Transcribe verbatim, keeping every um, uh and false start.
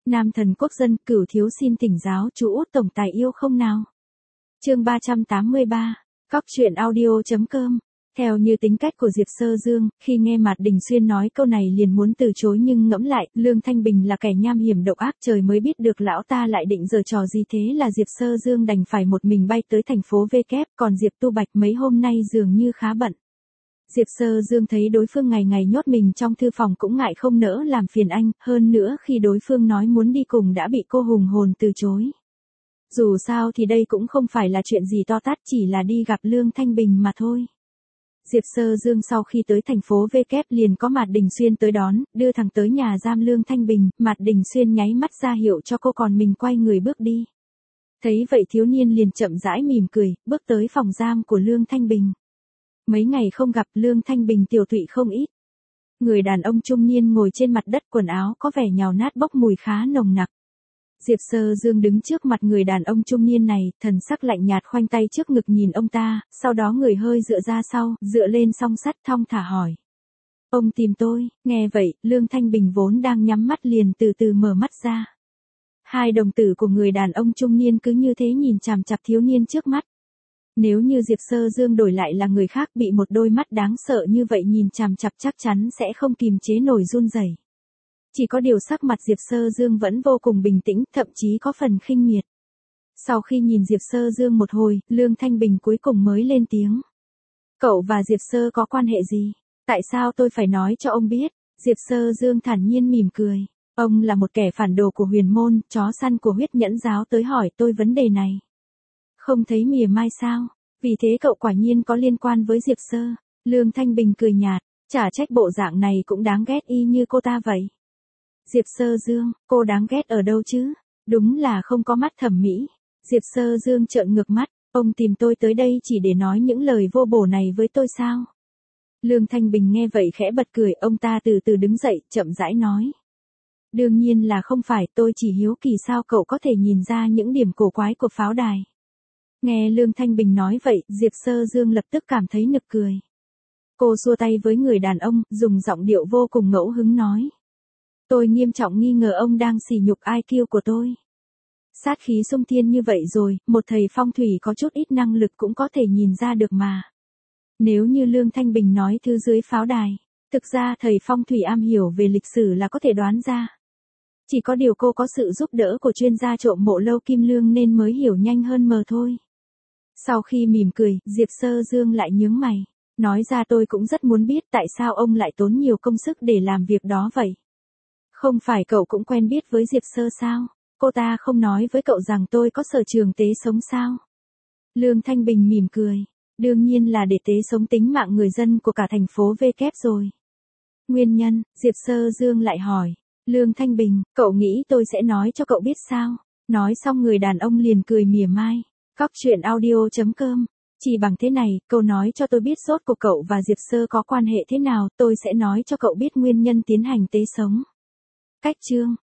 Nam thần quốc dân, Cửu thiếu xin thỉnh giáo chú út tổng tài yêu không nào. Chương ba trăm tám mươi ba, Cóc truyện audio chấm com. Theo như tính cách của Diệp Sơ Dương, khi nghe Mạt Đình Xuyên nói câu này liền muốn từ chối nhưng ngẫm lại, Lương Thanh Bình là kẻ nham hiểm độc ác, trời mới biết được lão ta lại định giở trò gì, thế là Diệp Sơ Dương đành phải một mình bay tới thành phố V kép, còn Diệp Tu Bạch mấy hôm nay dường như khá bận. Diệp Sơ Dương thấy đối phương ngày ngày nhốt mình trong thư phòng cũng ngại không nỡ làm phiền anh, hơn nữa khi đối phương nói muốn đi cùng đã bị cô hùng hồn từ chối. Dù sao thì đây cũng không phải là chuyện gì to tát, chỉ là đi gặp Lương Thanh Bình mà thôi. Diệp Sơ Dương sau khi tới thành phố V kép liền có Mạt Đình Xuyên tới đón, đưa thẳng tới nhà giam Lương Thanh Bình, Mạt Đình Xuyên nháy mắt ra hiệu cho cô còn mình quay người bước đi. Thấy vậy thiếu niên liền chậm rãi mỉm cười, bước tới phòng giam của Lương Thanh Bình. Mấy ngày không gặp, Lương Thanh Bình tiểu tụy không ít. Người đàn ông trung niên ngồi trên mặt đất, quần áo có vẻ nhàu nát bốc mùi khá nồng nặc. Diệp Sơ Dương đứng trước mặt người đàn ông trung niên này, thần sắc lạnh nhạt khoanh tay trước ngực nhìn ông ta, sau đó người hơi dựa ra sau, dựa lên song sắt thong thả hỏi. Ông tìm tôi, nghe vậy, Lương Thanh Bình vốn đang nhắm mắt liền từ từ mở mắt ra. Hai đồng tử của người đàn ông trung niên cứ như thế nhìn chằm chằm thiếu niên trước mắt. Nếu như Diệp Sơ Dương đổi lại là người khác bị một đôi mắt đáng sợ như vậy nhìn chằm chằm chắc chắn sẽ không kìm chế nổi run rẩy. Chỉ có điều sắc mặt Diệp Sơ Dương vẫn vô cùng bình tĩnh, thậm chí có phần khinh miệt. Sau khi nhìn Diệp Sơ Dương một hồi, Lương Thanh Bình cuối cùng mới lên tiếng. Cậu và Diệp Sơ có quan hệ gì? Tại sao tôi phải nói cho ông biết? Diệp Sơ Dương thản nhiên mỉm cười. Ông là một kẻ phản đồ của huyền môn, chó săn của huyết nhẫn giáo tới hỏi tôi vấn đề này. Không thấy mỉa mai sao? Vì thế cậu quả nhiên có liên quan với Diệp Sơ. Lương Thanh Bình cười nhạt, chả trách bộ dạng này cũng đáng ghét y như cô ta vậy. Diệp Sơ Dương, cô đáng ghét ở đâu chứ? Đúng là không có mắt thẩm mỹ. Diệp Sơ Dương trợn ngược mắt, ông tìm tôi tới đây chỉ để nói những lời vô bổ này với tôi sao? Lương Thanh Bình nghe vậy khẽ bật cười, ông ta từ từ đứng dậy, chậm rãi nói. Đương nhiên là không phải, tôi chỉ hiếu kỳ sao cậu có thể nhìn ra những điểm cổ quái của pháo đài. Nghe Lương Thanh Bình nói vậy, Diệp Sơ Dương lập tức cảm thấy nực cười. Cô xua tay với người đàn ông, dùng giọng điệu vô cùng ngẫu hứng nói. Tôi nghiêm trọng nghi ngờ ông đang sỉ nhục i kiu của tôi. Sát khí xung thiên như vậy rồi, một thầy phong thủy có chút ít năng lực cũng có thể nhìn ra được mà. Nếu như Lương Thanh Bình nói thứ dưới pháo đài, thực ra thầy phong thủy am hiểu về lịch sử là có thể đoán ra. Chỉ có điều cô có sự giúp đỡ của chuyên gia trộm mộ Lâu Kim Lương nên mới hiểu nhanh hơn mờ thôi. Sau khi mỉm cười, Diệp Sơ Dương lại nhướng mày. Nói ra tôi cũng rất muốn biết tại sao ông lại tốn nhiều công sức để làm việc đó vậy. Không phải cậu cũng quen biết với Diệp Sơ sao? Cô ta không nói với cậu rằng tôi có sở trường tế sống sao? Lương Thanh Bình mỉm cười. Đương nhiên là để tế sống tính mạng người dân của cả thành phố V kép rồi. Nguyên nhân, Diệp Sơ Dương lại hỏi. Lương Thanh Bình, cậu nghĩ tôi sẽ nói cho cậu biết sao? Nói xong người đàn ông liền cười mỉa mai. Cóc truyện audio chấm com. Chỉ bằng thế này, cậu nói cho tôi biết rốt cuộc cậu và Diệp Sơ có quan hệ thế nào, tôi sẽ nói cho cậu biết nguyên nhân tiến hành tế sống. Cách chương.